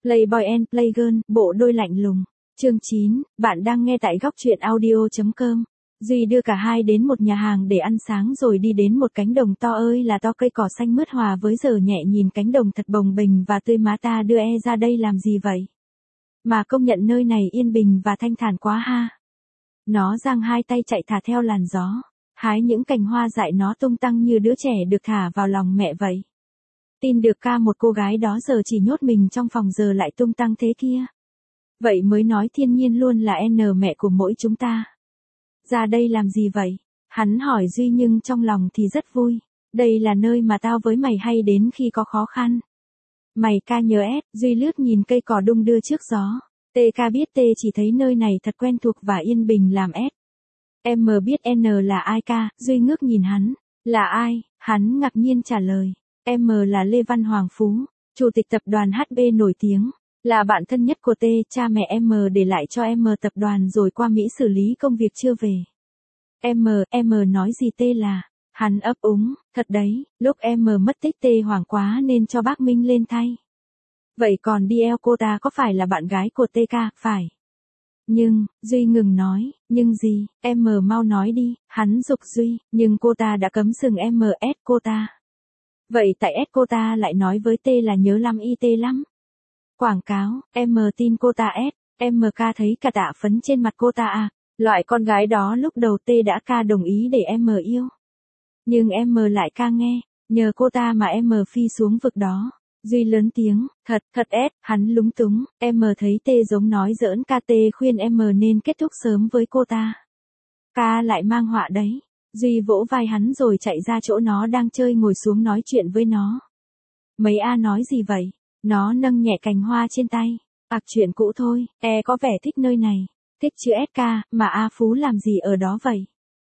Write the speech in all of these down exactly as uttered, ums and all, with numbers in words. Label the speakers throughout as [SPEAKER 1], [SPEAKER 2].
[SPEAKER 1] Playboy and Playgirl, bộ đôi lạnh lùng. Chương chín, bạn đang nghe tại góc truyện audio chấm com. Duy đưa cả hai đến một nhà hàng để ăn sáng rồi đi đến một cánh đồng to ơi là to, cây cỏ xanh mướt hòa với giờ nhẹ nhìn cánh đồng thật bồng bềnh và tươi mát. Ta đưa e ra đây làm gì vậy? Mà công nhận nơi này yên bình và thanh thản quá ha. Nó giang hai tay chạy thả theo làn gió, hái những cành hoa dại nó tung tăng như đứa trẻ được thả vào lòng mẹ vậy. Tin được ca một cô gái đó giờ chỉ nhốt mình trong phòng giờ lại tung tăng thế kia. Vậy mới nói thiên nhiên luôn là N mẹ của mỗi chúng ta. Ra đây làm gì vậy? Hắn hỏi Duy nhưng trong lòng thì rất vui. Đây là nơi mà tao với mày hay đến khi có khó khăn. Mày ca nhớ S, Duy lướt nhìn cây cỏ đung đưa trước gió. T ca biết T chỉ thấy nơi này thật quen thuộc và yên bình làm S. M biết N là ai ca, Duy ngước nhìn hắn. Là ai? Hắn ngạc nhiên trả lời. M là Lê Văn Hoàng Phú, chủ tịch tập đoàn hát bê nổi tiếng. Là bạn thân nhất của T, cha mẹ M để lại cho M tập đoàn rồi qua Mỹ xử lý công việc chưa về. M, M nói gì T là, hắn ấp úng, thật đấy, lúc M mất tích T hoảng quá nên cho bác Minh lên thay. Vậy còn đê lờ cô ta có phải là bạn gái của T ca, phải? Nhưng, Duy ngừng nói, nhưng gì, M mau nói đi, hắn giục Duy, nhưng cô ta đã cấm sừng M S cô ta. Vậy tại S cô ta lại nói với T là nhớ lắm y tê lắm. Quảng cáo, M tin cô ta S, M ca thấy cả tạ phấn trên mặt cô ta à, loại con gái đó lúc đầu T đã ca đồng ý để M yêu. Nhưng M lại ca nghe, nhờ cô ta mà M phi xuống vực đó. Duy lớn tiếng, thật, thật S, hắn lúng túng, M thấy T giống nói giỡn ca T khuyên M nên kết thúc sớm với cô ta. Ca lại mang họa đấy. Duy vỗ vai hắn rồi chạy ra chỗ nó đang chơi ngồi xuống nói chuyện với nó. Mấy A nói gì vậy? Nó nâng nhẹ cành hoa trên tay. Ặc chuyện cũ thôi, E có vẻ thích nơi này. Thích chữ ét ca, mà A Phú làm gì ở đó vậy?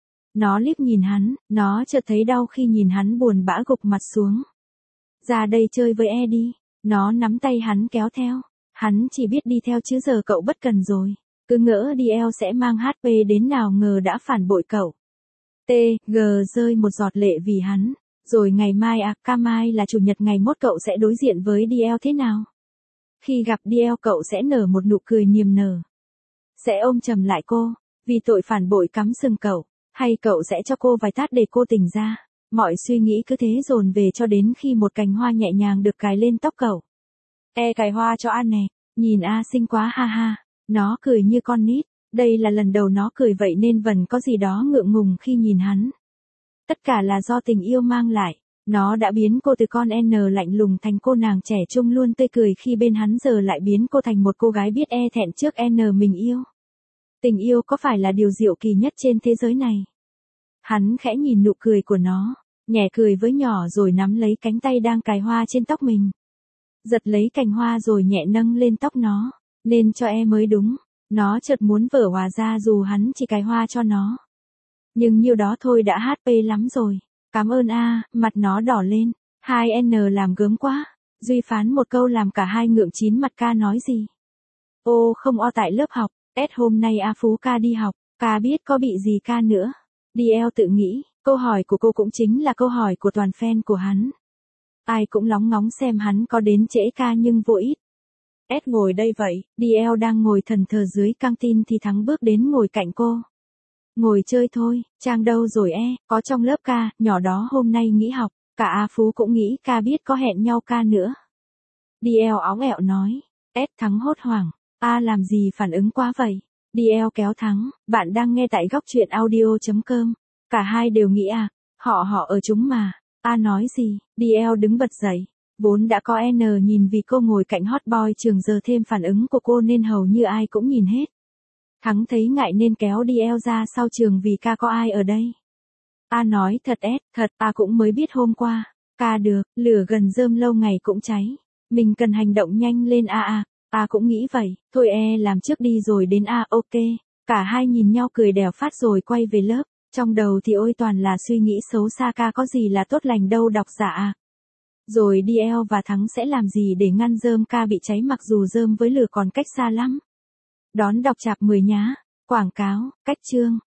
[SPEAKER 1] Nó liếc nhìn hắn, nó chợt thấy đau khi nhìn hắn buồn bã gục mặt xuống. Ra đây chơi với E đi. Nó nắm tay hắn kéo theo. Hắn chỉ biết đi theo chứ giờ cậu bất cần rồi. Cứ ngỡ đê lờ sẽ mang hát pê đến nào ngờ đã phản bội cậu. T, G rơi một giọt lệ vì hắn. Rồi ngày mai à, ca mai là chủ nhật ngày mốt cậu sẽ đối diện với đê lờ thế nào? Khi gặp đê lờ cậu sẽ nở một nụ cười niềm nở. Sẽ ôm chầm lại cô, vì tội phản bội cắm sừng cậu. Hay cậu sẽ cho cô vài tát để cô tỉnh ra. Mọi suy nghĩ cứ thế dồn về cho đến khi một cành hoa nhẹ nhàng được cài lên tóc cậu. E cài hoa cho A nè, nhìn A xinh quá ha ha. Nó cười như con nít. Đây là lần đầu nó cười vậy nên vẫn có gì đó ngượng ngùng khi nhìn hắn. Tất cả là do tình yêu mang lại. Nó đã biến cô từ con N lạnh lùng thành cô nàng trẻ trung luôn tươi cười khi bên hắn, giờ lại biến cô thành một cô gái biết e thẹn trước N mình yêu. Tình yêu có phải là điều diệu kỳ nhất trên thế giới này? Hắn khẽ nhìn nụ cười của nó, nhẹ cười với nhỏ rồi nắm lấy cánh tay đang cài hoa trên tóc mình. Giật lấy cành hoa rồi nhẹ nâng lên tóc nó, nên cho E mới đúng. Nó chợt muốn vỡ hòa ra dù hắn chỉ cài hoa cho nó. Nhưng nhiêu đó thôi đã hát pê lắm rồi. Cảm ơn A, mặt nó đỏ lên. Hai N làm gớm quá. Duy phán một câu làm cả hai ngượng chín mặt. Ca nói gì? Ô không o tại lớp học. S hôm nay A Phú ca đi học. Ca biết có bị gì ca nữa. đê lờ tự nghĩ, câu hỏi của cô cũng chính là câu hỏi của toàn fan của hắn. Ai cũng lóng ngóng xem hắn có đến trễ ca nhưng vô ít. S ngồi đây vậy, đê lờ đang ngồi thần thờ dưới căng tin thì Thắng bước đến ngồi cạnh cô. Ngồi chơi thôi, Trang đâu rồi E, có trong lớp ca, nhỏ đó hôm nay nghỉ học, cả A Phú cũng nghĩ ca biết có hẹn nhau ca nữa. đê lờ óng ẹo nói, S Thắng hốt hoảng, A làm gì phản ứng quá vậy? đê lờ kéo Thắng, bạn đang nghe tại góc truyện audio chấm com. Cả hai đều nghĩ à, họ họ ở chúng mà. A nói gì, đê lờ đứng bật dậy. Vốn đã có N nhìn vì cô ngồi cạnh hot boy trường giờ thêm phản ứng của cô nên hầu như ai cũng nhìn hết. Thắng thấy ngại nên kéo đê lờ ra sau trường vì ca có ai ở đây. A nói thật S, thật A cũng mới biết hôm qua. Ca được, lửa gần rơm lâu ngày cũng cháy. Mình cần hành động nhanh lên A A. A cũng nghĩ vậy, thôi E làm trước đi rồi đến A ok. Cả hai nhìn nhau cười đèo phát rồi quay về lớp. Trong đầu thì ôi toàn là suy nghĩ xấu xa, ca có gì là tốt lành đâu đọc giả à. Rồi đê lờ và Thắng sẽ làm gì để ngăn rơm ca bị cháy mặc dù rơm với lửa còn cách xa lắm. Đón đọc chapter mười nhá. Quảng cáo, cách chương.